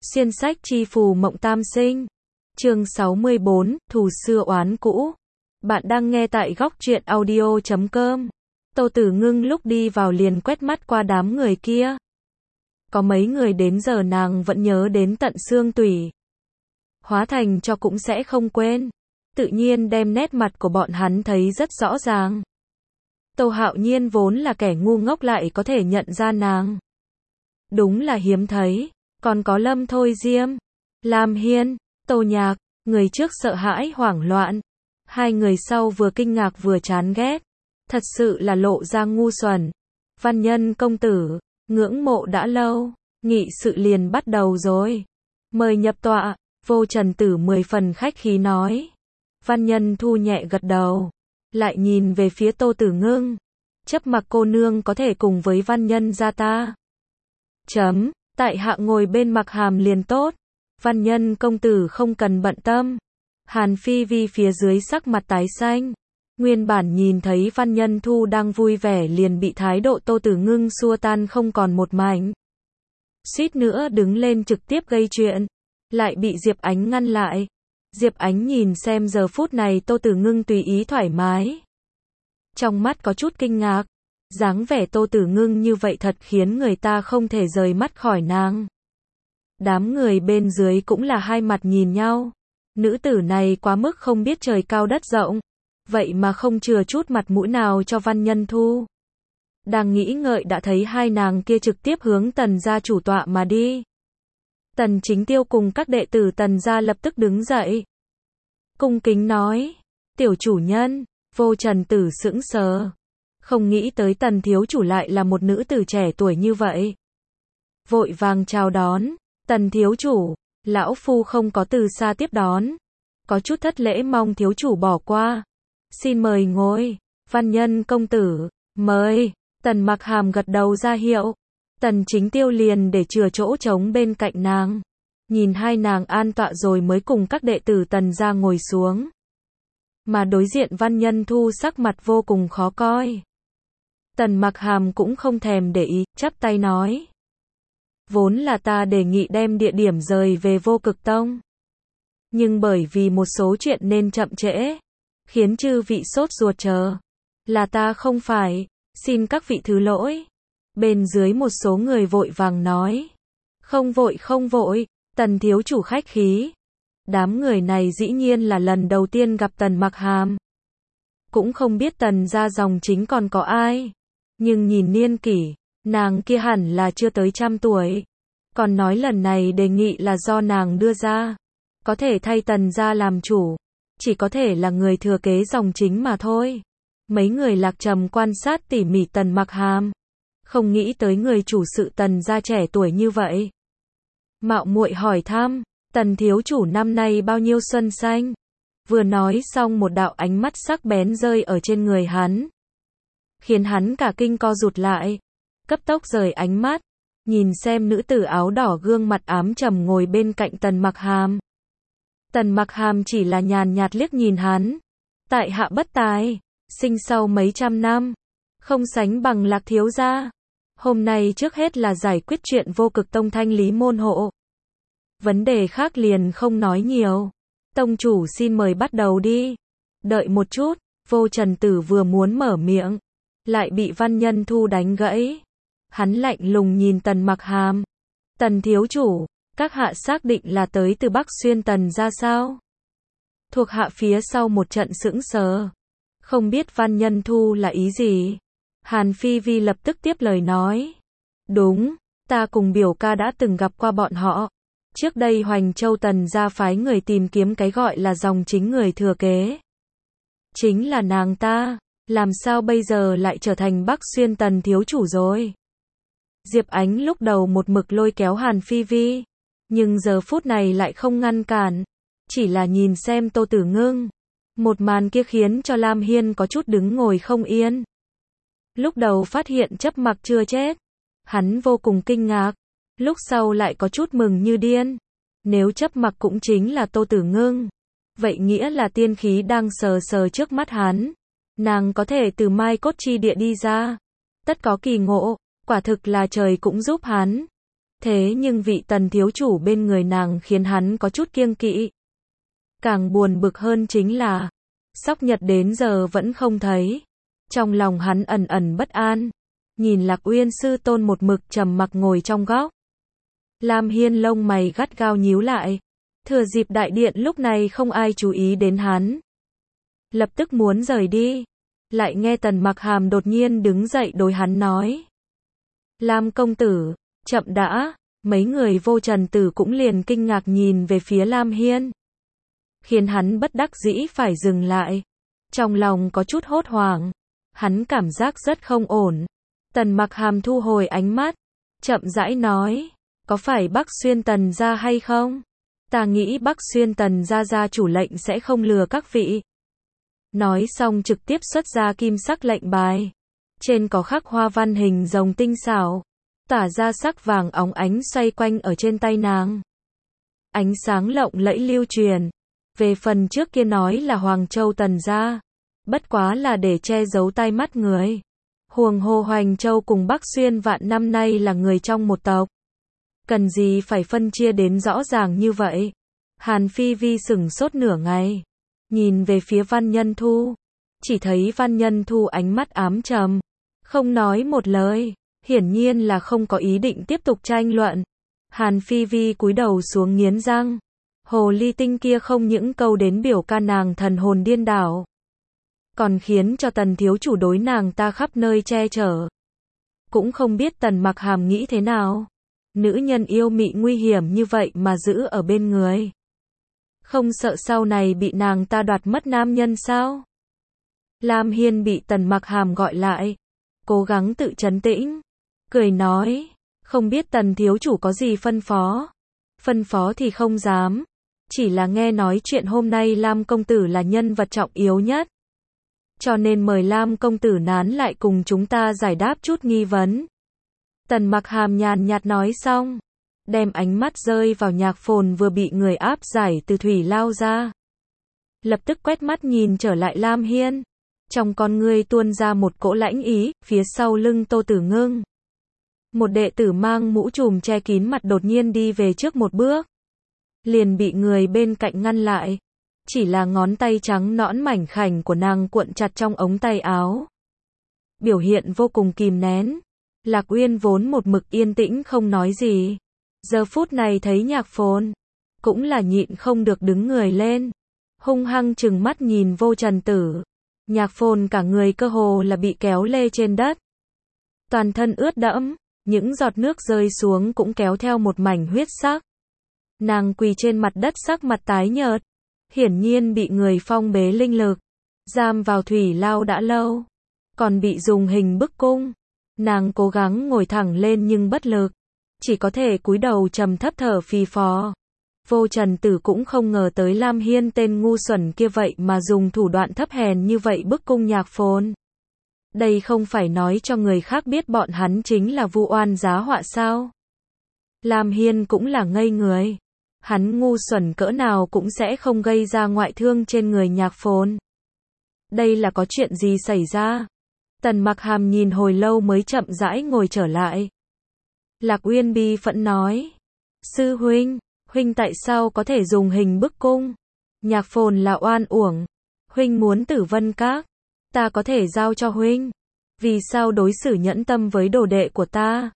Xuyên sách chi phù mộng tam sinh. Chương 64, thù xưa oán cũ. Bạn đang nghe tại góc truyện audio.com. Tô Tử Ngưng lúc đi vào liền quét mắt qua đám người kia. Có mấy người đến giờ nàng vẫn nhớ đến tận xương tủy. Hóa thành cho cũng sẽ không quên. Tự nhiên đem nét mặt của bọn hắn thấy rất rõ ràng. Tô Hạo Nhiên vốn là kẻ ngu ngốc lại có thể nhận ra nàng. Đúng là hiếm thấy. Còn có Lâm Thôi Diêm, Lam Hiên, Tô Nhạc, người trước sợ hãi hoảng loạn. Hai người sau vừa kinh ngạc vừa chán ghét. Thật sự là lộ ra ngu xuẩn. Văn Nhân công tử, ngưỡng mộ đã lâu, nghị sự liền bắt đầu rồi. Mời nhập tọa, Vô Trần Tử 10 phần khách khí nói. Văn Nhân Thu nhẹ gật đầu, lại nhìn về phía Tô Tử Ngưng. Chấp mặc cô nương có thể cùng với Văn Nhân gia ta. Tại hạ ngồi bên Mặc Hàm liền tốt. Văn Nhân công tử không cần bận tâm. Hàn Phi Vi phía dưới sắc mặt tái xanh. Nguyên bản nhìn thấy Văn Nhân Thu đang vui vẻ liền bị thái độ Tô Tử Ngưng xua tan không còn một mảnh. Suýt nữa đứng lên trực tiếp gây chuyện. Lại bị Diệp Ánh ngăn lại. Diệp Ánh nhìn xem giờ phút này Tô Tử Ngưng tùy ý thoải mái. Trong mắt có chút kinh ngạc. Dáng vẻ Tô Tử Ngưng như vậy thật khiến người ta không thể rời mắt khỏi nàng. Đám người bên dưới cũng là hai mặt nhìn nhau. Nữ tử này quá mức không biết trời cao đất rộng. Vậy mà không chừa chút mặt mũi nào cho Văn Nhân Thu. Đang nghĩ ngợi đã thấy hai nàng kia trực tiếp hướng Tần gia chủ tọa mà đi. Tần Chính Tiêu cùng các đệ tử Tần gia lập tức đứng dậy. Cung kính nói. Tiểu chủ nhân. Vô Trần Tử sững sờ. Không nghĩ tới Tần thiếu chủ lại là một nữ tử trẻ tuổi như vậy. Vội vàng chào đón. Tần thiếu chủ, lão phu không có từ xa tiếp đón. Có chút thất lễ mong thiếu chủ bỏ qua. Xin mời ngồi. Văn Nhân công tử, mời. Tần Mặc Hàm gật đầu ra hiệu. Tần Chính Tiêu liền để chừa chỗ trống bên cạnh nàng. Nhìn hai nàng an tọa rồi mới cùng các đệ tử Tần gia ngồi xuống. Mà đối diện Văn Nhân Thu sắc mặt vô cùng khó coi. Tần Mặc Hàm cũng không thèm để ý, chắp tay nói. Vốn là ta đề nghị đem địa điểm rời về Vô Cực Tông. Nhưng bởi vì một số chuyện nên chậm trễ. Khiến chư vị sốt ruột chờ. Là ta không phải, xin các vị thứ lỗi. Bên dưới một số người vội vàng nói. Không vội, Tần thiếu chủ khách khí. Đám người này dĩ nhiên là lần đầu tiên gặp Tần Mặc Hàm. Cũng không biết Tần gia dòng chính còn có ai. Nhưng nhìn niên kỷ, nàng kia hẳn là chưa tới 100 tuổi. Còn nói lần này đề nghị là do nàng đưa ra. Có thể thay Tần gia làm chủ. Chỉ có thể là người thừa kế dòng chính mà thôi. Mấy người Lạc Trầm quan sát tỉ mỉ Tần Mặc Hàm. Không nghĩ tới người chủ sự Tần gia trẻ tuổi như vậy. Mạo muội hỏi thăm, Tần thiếu chủ năm nay bao nhiêu xuân xanh? Vừa nói xong một đạo ánh mắt sắc bén rơi ở trên người hắn. Khiến hắn cả kinh co rụt lại. Cấp tốc rời ánh mắt. Nhìn xem nữ tử áo đỏ gương mặt ám trầm ngồi bên cạnh Tần Mặc Hàm. Tần Mặc Hàm chỉ là nhàn nhạt liếc nhìn hắn. Tại hạ bất tài. Sinh sau mấy trăm năm. Không sánh bằng Lạc thiếu gia. Hôm nay trước hết là giải quyết chuyện Vô Cực Tông thanh lý môn hộ. Vấn đề khác liền không nói nhiều. Tông chủ xin mời bắt đầu đi. Đợi một chút. Vô Trần Tử vừa muốn mở miệng. Lại bị Văn Nhân Thu đánh gãy. Hắn lạnh lùng nhìn Tần Mặc Hàm. Tần thiếu chủ, các hạ xác định là tới từ Bắc Xuyên Tần ra sao? Thuộc hạ phía sau một trận sững sờ. Không biết Văn Nhân Thu là ý gì? Hàn Phi Vi lập tức tiếp lời nói. Đúng, ta cùng biểu ca đã từng gặp qua bọn họ. Trước đây Hoành Châu Tần ra phái người tìm kiếm cái gọi là dòng chính người thừa kế. Chính là nàng ta. Làm sao bây giờ lại trở thành Bắc Xuyên Tần thiếu chủ rồi? Diệp Ánh lúc đầu một mực lôi kéo Hàn Phi Vi. Nhưng giờ phút này lại không ngăn cản. Chỉ là nhìn xem Tô Tử Ngưng. Một màn kia khiến cho Lam Hiên có chút đứng ngồi không yên. Lúc đầu phát hiện Chấp Mặc chưa chết. Hắn vô cùng kinh ngạc. Lúc sau lại có chút mừng như điên. Nếu Chấp Mặc cũng chính là Tô Tử Ngưng. Vậy nghĩa là tiên khí đang sờ sờ trước mắt hắn. Nàng có thể từ Mai Cốt Chi Địa đi ra. Tất có kỳ ngộ. Quả thực là trời cũng giúp hắn. Thế nhưng vị Tần thiếu chủ bên người nàng khiến hắn có chút kiêng kỵ. Càng buồn bực hơn chính là, Sóc Nhật đến giờ vẫn không thấy. Trong lòng hắn ẩn ẩn bất an, nhìn Lạc Uyên sư tôn một mực trầm mặc ngồi trong góc. Lam Hiên lông mày gắt gao nhíu lại, thừa dịp đại điện lúc này không ai chú ý đến hắn. Lập tức muốn rời đi, lại nghe Tần Mặc Hàm đột nhiên đứng dậy đối hắn nói. Lam công tử, chậm đã, mấy người Vô Trần Tử cũng liền kinh ngạc nhìn về phía Lam Hiên. Khiến hắn bất đắc dĩ phải dừng lại. Trong lòng có chút hốt hoảng, hắn cảm giác rất không ổn. Tần Mặc Hàm thu hồi ánh mắt, chậm rãi nói, có phải Bắc Xuyên Tần gia hay không? Ta nghĩ Bắc Xuyên Tần gia gia chủ lệnh sẽ không lừa các vị. Nói xong trực tiếp xuất ra kim sắc lệnh bài. Trên có khắc hoa văn hình rồng tinh xảo, tỏa ra sắc vàng óng ánh xoay quanh ở trên tay nàng. Ánh sáng lộng lẫy lưu truyền. Về phần trước kia nói là Hoàng Châu Tần gia, bất quá là để che giấu tai mắt người. Huồng hồ Hoành Châu cùng Bắc Xuyên Vạn năm nay là người trong một tộc. Cần gì phải phân chia đến rõ ràng như vậy? Hàn Phi Vi sửng sốt nửa ngày, nhìn về phía Văn Nhân Thu, chỉ thấy Văn Nhân Thu ánh mắt ám trầm, không nói một lời, hiển nhiên là không có ý định tiếp tục tranh luận. Hàn Phi Vi cúi đầu xuống nghiến răng, hồ ly tinh kia không những câu đến biểu ca nàng thần hồn điên đảo, còn khiến cho Tần thiếu chủ đối nàng ta khắp nơi che chở. Cũng không biết Tần Mặc Hàm nghĩ thế nào. Nữ nhân yêu mị nguy hiểm như vậy mà giữ ở bên người. Không sợ sau này bị nàng ta đoạt mất nam nhân sao? Lam Hiên bị Tần Mặc Hàm gọi lại, cố gắng tự trấn tĩnh, cười nói, không biết Tần thiếu chủ có gì phân phó. Phân phó thì không dám, chỉ là nghe nói chuyện hôm nay Lam công tử là nhân vật trọng yếu nhất. Cho nên mời Lam công tử nán lại cùng chúng ta giải đáp chút nghi vấn. Tần Mặc Hàm nhàn nhạt nói xong, đem ánh mắt rơi vào Nhạc Phồn vừa bị người áp giải từ thủy lao ra. Lập tức quét mắt nhìn trở lại Lam Hiên, trong con ngươi tuôn ra một cỗ lãnh ý, phía sau lưng Tô Tử Ngưng. Một đệ tử mang mũ trùm che kín mặt đột nhiên đi về trước một bước, liền bị người bên cạnh ngăn lại. Chỉ là ngón tay trắng nõn mảnh khảnh của nàng cuộn chặt trong ống tay áo, biểu hiện vô cùng kìm nén. Lạc Uyên vốn một mực yên tĩnh không nói gì, giờ phút này thấy Nhạc Phồn, cũng là nhịn không được đứng người lên, hung hăng trừng mắt nhìn Vô Trần Tử. Nhạc Phồn cả người cơ hồ là bị kéo lê trên đất, toàn thân ướt đẫm, những giọt nước rơi xuống cũng kéo theo một mảnh huyết sắc. Nàng quỳ trên mặt đất sắc mặt tái nhợt, hiển nhiên bị người phong bế linh lực, giam vào thủy lao đã lâu, còn bị dùng hình bức cung. Nàng cố gắng ngồi thẳng lên nhưng bất lực, chỉ có thể cúi đầu trầm thấp thở phì phò. Vô Trần Tử cũng không ngờ tới Lam Hiên tên ngu xuẩn kia vậy mà dùng thủ đoạn thấp hèn như vậy bức cung Nhạc Phồn. Đây không phải nói cho người khác biết bọn hắn chính là vu oan giá họa sao? Lam Hiên cũng là ngây người. Hắn ngu xuẩn cỡ nào cũng sẽ không gây ra ngoại thương trên người Nhạc Phồn. Đây là có chuyện gì xảy ra? Tần Mặc Hàm nhìn hồi lâu mới chậm rãi ngồi trở lại. Lạc Uyên bi phẫn nói, sư huynh, huynh tại sao có thể dùng hình bức cung? Nhạc Phồn là oan uổng, huynh muốn Tử Vân Các, ta có thể giao cho huynh. Vì sao đối xử nhẫn tâm với đồ đệ của ta?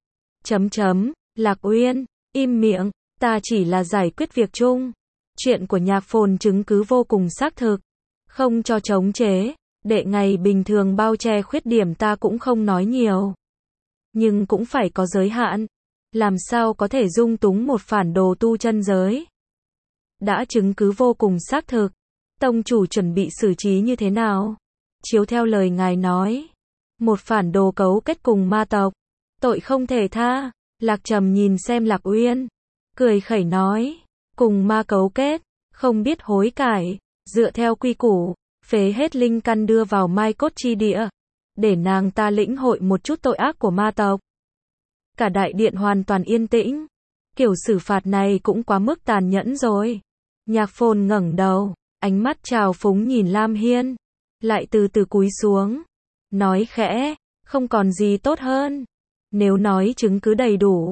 Lạc Uyên, im miệng, ta chỉ là giải quyết việc chung. Chuyện của Nhạc Phồn chứng cứ vô cùng xác thực, không cho chống chế. Đệ ngày bình thường bao che khuyết điểm ta cũng không nói nhiều, nhưng cũng phải có giới hạn. Làm sao có thể dung túng một phản đồ tu chân giới? Đã chứng cứ vô cùng xác thực, tông chủ chuẩn bị xử trí như thế nào? Chiếu theo lời ngài nói, một phản đồ cấu kết cùng ma tộc, tội không thể tha. Lạc Trầm nhìn xem Lạc Uyên, cười khẩy nói, cùng ma cấu kết, không biết hối cải, dựa theo quy củ, phế hết linh căn đưa vào mai cốt chi địa, để nàng ta lĩnh hội một chút tội ác của ma tộc. Cả đại điện hoàn toàn yên tĩnh, kiểu xử phạt này cũng quá mức tàn nhẫn rồi. Nhạc Phồn ngẩng đầu, ánh mắt trào phúng nhìn Lam Hiên, lại từ từ cúi xuống, nói khẽ, không còn gì tốt hơn. Nếu nói chứng cứ đầy đủ,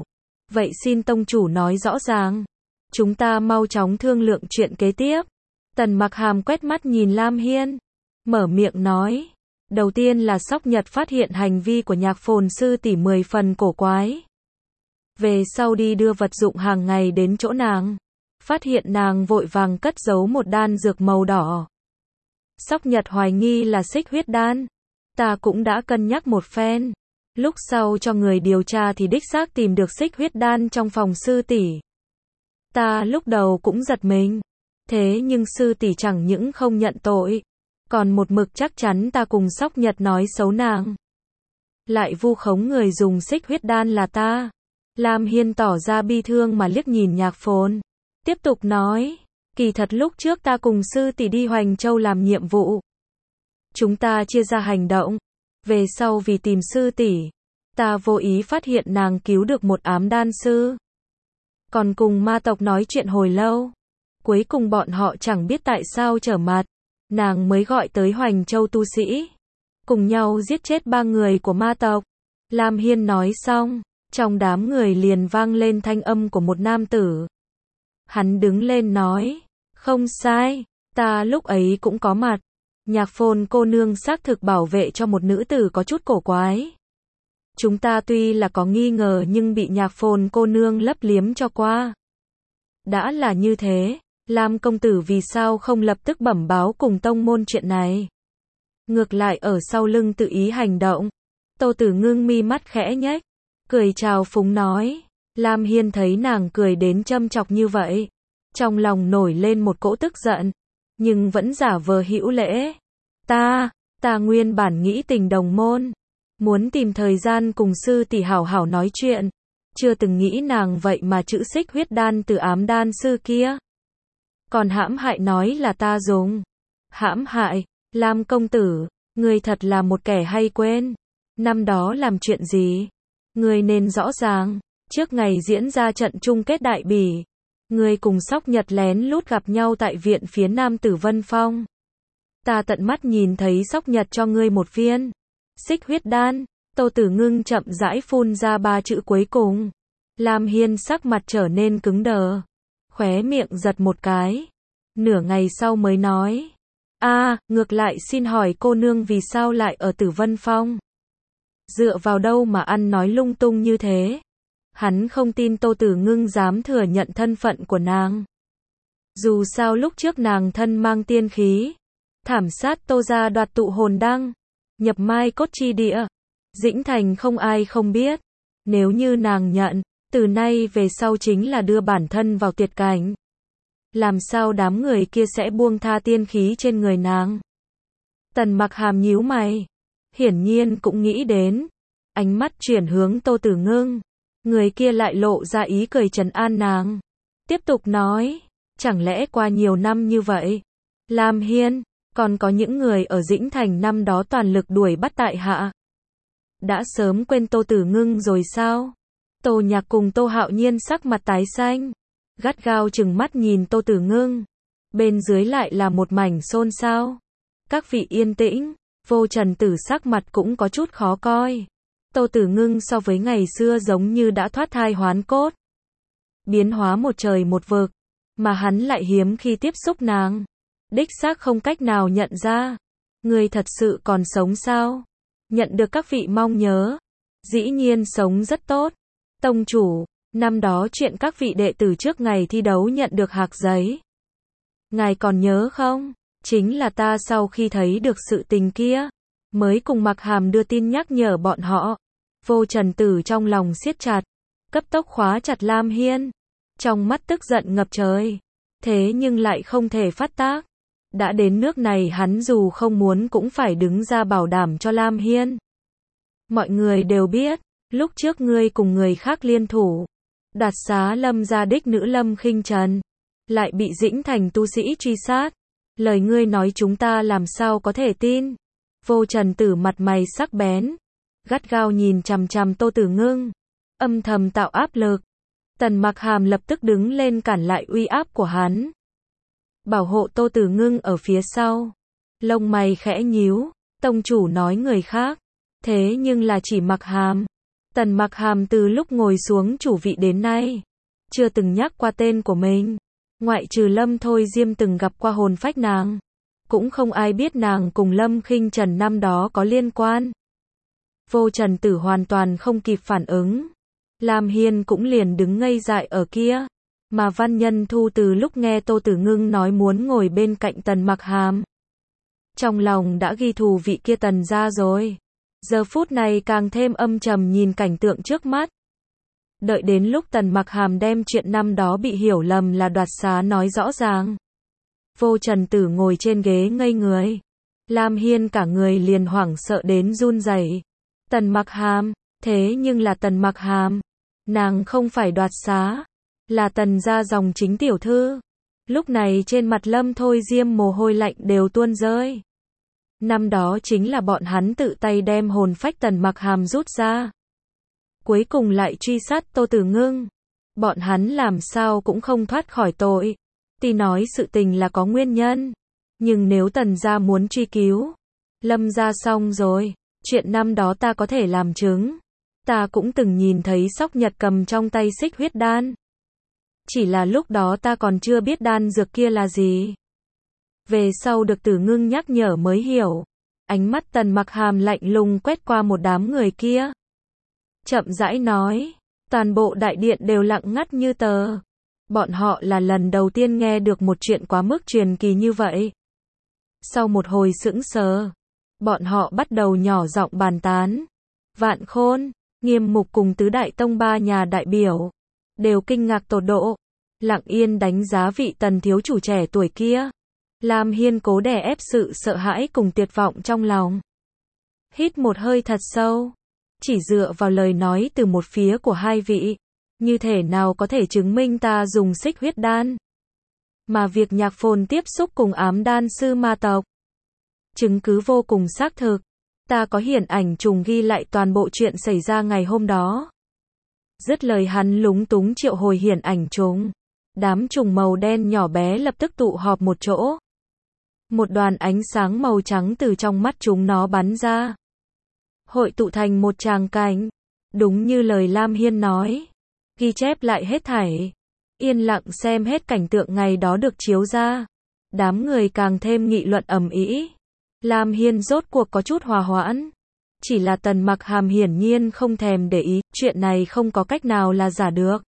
Vậy xin tông chủ nói rõ ràng. Chúng ta mau chóng thương lượng chuyện kế tiếp. Tần Mặc Hàm quét mắt nhìn Lam Hiên. Mở miệng nói. Đầu tiên là Sóc Nhật phát hiện hành vi của Nhạc Phồn sư tỷ 10 phần cổ quái. Về sau đi đưa vật dụng hàng ngày đến chỗ nàng. Phát hiện nàng vội vàng cất giấu một đan dược màu đỏ. Sóc Nhật hoài nghi là xích huyết đan. Ta cũng đã cân nhắc một phen. Lúc sau cho người điều tra thì đích xác tìm được xích huyết đan trong phòng sư tỷ. Ta lúc đầu cũng giật mình. Thế nhưng sư tỷ chẳng những không nhận tội, còn một mực chắc chắn ta cùng Sóc Nhật nói xấu nàng. Lại vu khống người dùng xích huyết đan là ta. Lam Hiên tỏ ra bi thương mà liếc nhìn Nhạc Phồn. Tiếp tục nói, kỳ thật lúc trước ta cùng sư tỷ đi Hoành Châu làm nhiệm vụ. Chúng ta chia ra hành động. Về sau vì tìm sư tỷ, ta vô ý phát hiện nàng cứu được một ám đan sư. Còn cùng ma tộc nói chuyện hồi lâu. Cuối cùng bọn họ chẳng biết tại sao trở mặt. Nàng mới gọi tới Hoành Châu tu sĩ. Cùng nhau giết chết 3 người của ma tộc. Lam Hiên nói xong, trong đám người liền vang lên thanh âm của một nam tử. Hắn đứng lên nói, không sai, ta lúc ấy cũng có mặt. Nhạc Phồn cô nương xác thực bảo vệ cho một nữ tử có chút cổ quái. Chúng ta tuy là có nghi ngờ nhưng bị Nhạc Phồn cô nương lấp liếm cho qua. Đã là như thế, Lam công tử vì sao không lập tức bẩm báo cùng tông môn chuyện này? Ngược lại ở sau lưng tự ý hành động. Tô Tử Ngưng mi mắt khẽ nhếch, cười chào phúng nói. Lam Hiên thấy nàng cười đến châm chọc như vậy, trong lòng nổi lên một cỗ tức giận, nhưng vẫn giả vờ hữu lễ. Ta nguyên bản nghĩ tình đồng môn, muốn tìm thời gian cùng sư tỷ hảo hảo nói chuyện, chưa từng nghĩ nàng vậy mà chữ xích huyết đan từ ám đan sư kia. Còn hãm hại nói là ta dùng. Hãm hại, Lam công tử, ngươi thật là một kẻ hay quên. Năm đó làm chuyện gì? Ngươi nên rõ ràng. Trước ngày diễn ra trận chung kết đại bỉ, ngươi cùng Sóc Nhật lén lút gặp nhau tại viện phía nam Tử Vân Phong. Ta tận mắt nhìn thấy Sóc Nhật cho ngươi một viên xích huyết đan. Tô Tử Ngưng chậm rãi phun ra 3 chữ cuối cùng. Lam Hiên sắc mặt trở nên cứng đờ, khóe miệng giật một cái. Nửa ngày sau mới nói, ngược lại xin hỏi cô nương vì sao lại ở Tử Vân Phong? Dựa vào đâu mà ăn nói lung tung như thế? Hắn không tin Tô Tử Ngưng dám thừa nhận thân phận của nàng. Dù sao lúc trước nàng thân mang tiên khí, thảm sát Tô gia đoạt tụ hồn đăng, nhập mai cốt chi địa, Dĩnh Thành không ai không biết. Nếu như nàng nhận, từ nay về sau chính là đưa bản thân vào tuyệt cảnh. Làm sao đám người kia sẽ buông tha tiên khí trên người nàng? Tần Mặc Hàm nhíu mày, hiển nhiên cũng nghĩ đến. Ánh mắt chuyển hướng Tô Tử Ngưng. Người kia lại lộ ra ý cười trấn an nàng. Tiếp tục nói, chẳng lẽ qua nhiều năm như vậy, Lam Hiên, còn có những người ở Dĩnh Thành năm đó toàn lực đuổi bắt tại hạ, đã sớm quên Tô Tử Ngưng rồi sao? Tô Nhạc cùng Tô Hạo Nhiên sắc mặt tái xanh, gắt gao trừng mắt nhìn Tô Tử Ngưng. Bên dưới lại là một mảnh xôn xao. Các vị yên tĩnh, Vô Trần Tử sắc mặt cũng có chút khó coi. Tô Tử Ngưng so với ngày xưa giống như đã thoát thai hoán cốt, biến hóa một trời một vực, mà hắn lại hiếm khi tiếp xúc nàng. Đích xác không cách nào nhận ra. Người thật sự còn sống sao? Nhận được các vị mong nhớ. Dĩ nhiên sống rất tốt. Tông chủ, năm đó chuyện các vị đệ tử trước ngày thi đấu nhận được hạc giấy. Ngài còn nhớ không? Chính là ta sau khi thấy được sự tình kia, mới cùng Mặc Hàm đưa tin nhắc nhở bọn họ. Vô Trần Tử trong lòng siết chặt, cấp tốc khóa chặt Lam Hiên. Trong mắt tức giận ngập trời. Thế nhưng lại không thể phát tác. Đã đến nước này hắn dù không muốn cũng phải đứng ra bảo đảm cho Lam Hiên. Mọi người đều biết, lúc trước ngươi cùng người khác liên thủ, đoạt xá Lâm gia đích nữ Lâm Khinh Trần, lại bị Dĩnh Thành tu sĩ truy sát. Lời ngươi nói chúng ta làm sao có thể tin? Vô Trần Tử mặt mày sắc bén, gắt gao nhìn chằm chằm Tô Tử Ngưng, âm thầm tạo áp lực. Tần Mặc Hàm lập tức đứng lên cản lại uy áp của hắn, bảo hộ Tô Tử Ngưng ở phía sau. Lông mày khẽ nhíu, tông chủ nói người khác, thế nhưng là chỉ Mặc Hàm. Tần Mặc Hàm từ lúc ngồi xuống chủ vị đến nay, chưa từng nhắc qua tên của mình. Ngoại trừ Lâm Thôi Diêm từng gặp qua hồn phách nàng, cũng không ai biết nàng cùng Lâm Khinh Trần năm đó có liên quan. Vô Trần Tử hoàn toàn không kịp phản ứng. Lam Hiên cũng liền đứng ngây dại ở kia. Mà Văn Nhân Thu từ lúc nghe Tô Tử Ngưng nói muốn ngồi bên cạnh Tần Mặc Hàm, trong lòng đã ghi thù vị kia Tần gia rồi. Giờ phút này càng thêm âm trầm nhìn cảnh tượng trước mắt. Đợi đến lúc Tần Mặc Hàm đem chuyện năm đó bị hiểu lầm là đoạt xá nói rõ ràng, Vô Trần Tử ngồi trên ghế ngây người. Lam Hiên cả người liền hoảng sợ đến run rẩy. Tần Mặc Hàm, thế nhưng là Tần Mặc Hàm, nàng không phải đoạt xá, là Tần gia dòng chính tiểu thư. Lúc này trên mặt Lâm Thôi Diêm mồ hôi lạnh đều tuôn rơi. Năm đó chính là bọn hắn tự tay đem hồn phách Tần Mặc Hàm rút ra, cuối cùng lại truy sát Tô Tử Ngưng. Bọn hắn làm sao cũng không thoát khỏi tội. Tuy nói sự tình là có nguyên nhân, nhưng nếu Tần gia muốn truy cứu Lâm gia xong rồi. Chuyện năm đó ta có thể làm chứng. Ta cũng từng nhìn thấy Sóc Nhật cầm trong tay xích huyết đan. Chỉ là lúc đó ta còn chưa biết đan dược kia là gì. Về sau được Tử Ngưng nhắc nhở mới hiểu. Ánh mắt Tần Mặc Hàm lạnh lùng quét qua một đám người kia, chậm rãi nói. Toàn bộ đại điện đều lặng ngắt như tờ. Bọn họ là lần đầu tiên nghe được một chuyện quá mức truyền kỳ như vậy. Sau một hồi sững sờ, bọn họ bắt đầu nhỏ giọng bàn tán. Vạn Khôn, Nghiêm Mục cùng tứ đại tông ba nhà đại biểu đều kinh ngạc tột độ, lặng yên đánh giá vị Tần thiếu chủ trẻ tuổi kia. Lam Hiên cố đè ép sự sợ hãi cùng tuyệt vọng trong lòng. Hít một hơi thật sâu, chỉ dựa vào lời nói từ một phía của hai vị, như thể nào có thể chứng minh ta dùng xích huyết đan. Mà việc Nhạc Phồn tiếp xúc cùng ám đan sư ma tộc, chứng cứ vô cùng xác thực. Ta có hiển ảnh trùng ghi lại toàn bộ chuyện xảy ra ngày hôm đó. Dứt lời hắn lúng túng triệu hồi hiển ảnh trùng. Đám trùng màu đen nhỏ bé lập tức tụ họp một chỗ. Một đoàn ánh sáng màu trắng từ trong mắt chúng nó bắn ra, hội tụ thành một tràng cảnh. Đúng như lời Lam Hiên nói, ghi chép lại hết thảy. Yên lặng xem hết cảnh tượng ngày đó được chiếu ra. Đám người càng thêm nghị luận ầm ĩ. Lam Hiên rốt cuộc có chút hòa hoãn. Chỉ là Tần Mặc Hàm hiển nhiên không thèm để ý, chuyện này không có cách nào là giả được.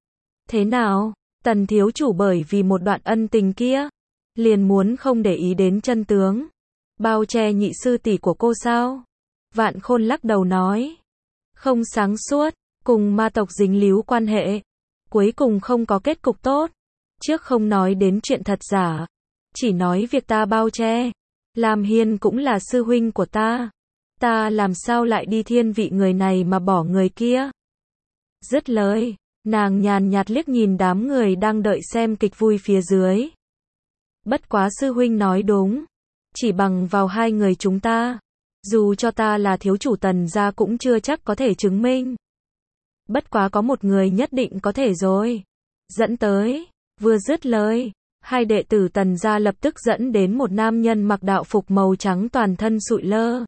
Thế nào, Tần thiếu chủ bởi vì một đoạn ân tình kia, liền muốn không để ý đến chân tướng, bao che nhị sư tỷ của cô sao? Vạn Khôn lắc đầu nói, không sáng suốt, cùng ma tộc dính líu quan hệ, cuối cùng không có kết cục tốt. Trước không nói đến chuyện thật giả, chỉ nói việc ta bao che. Lam Hiên cũng là sư huynh của ta. Ta làm sao lại đi thiên vị người này mà bỏ người kia? Dứt lời, nàng nhàn nhạt liếc nhìn đám người đang đợi xem kịch vui phía dưới. Bất quá sư huynh nói đúng. Chỉ bằng vào hai người chúng ta, dù cho ta là thiếu chủ Tần gia cũng chưa chắc có thể chứng minh. Bất quá có một người nhất định có thể rồi. Dẫn tới. Vừa dứt lời, hai đệ tử Tần gia lập tức dẫn đến một nam nhân mặc đạo phục màu trắng toàn thân sụi lơ,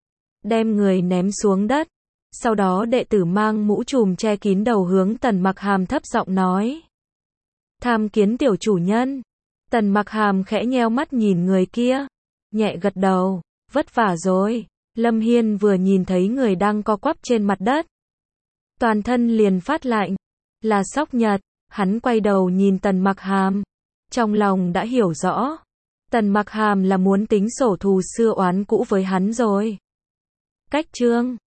đem người ném xuống đất. Sau đó đệ tử mang mũ trùm che kín đầu hướng Tần Mặc Hàm thấp giọng nói, tham kiến tiểu chủ nhân. Tần Mặc Hàm khẽ nheo mắt nhìn người kia, nhẹ gật đầu, vất vả rồi. Lâm Hiên vừa nhìn thấy người đang co quắp trên mặt đất, toàn thân liền phát lạnh. Là Sóc Nhật. Hắn quay đầu nhìn Tần Mặc Hàm, trong lòng đã hiểu rõ. Tần Mặc Hàm là muốn tính sổ thù xưa oán cũ với hắn rồi. Cách chương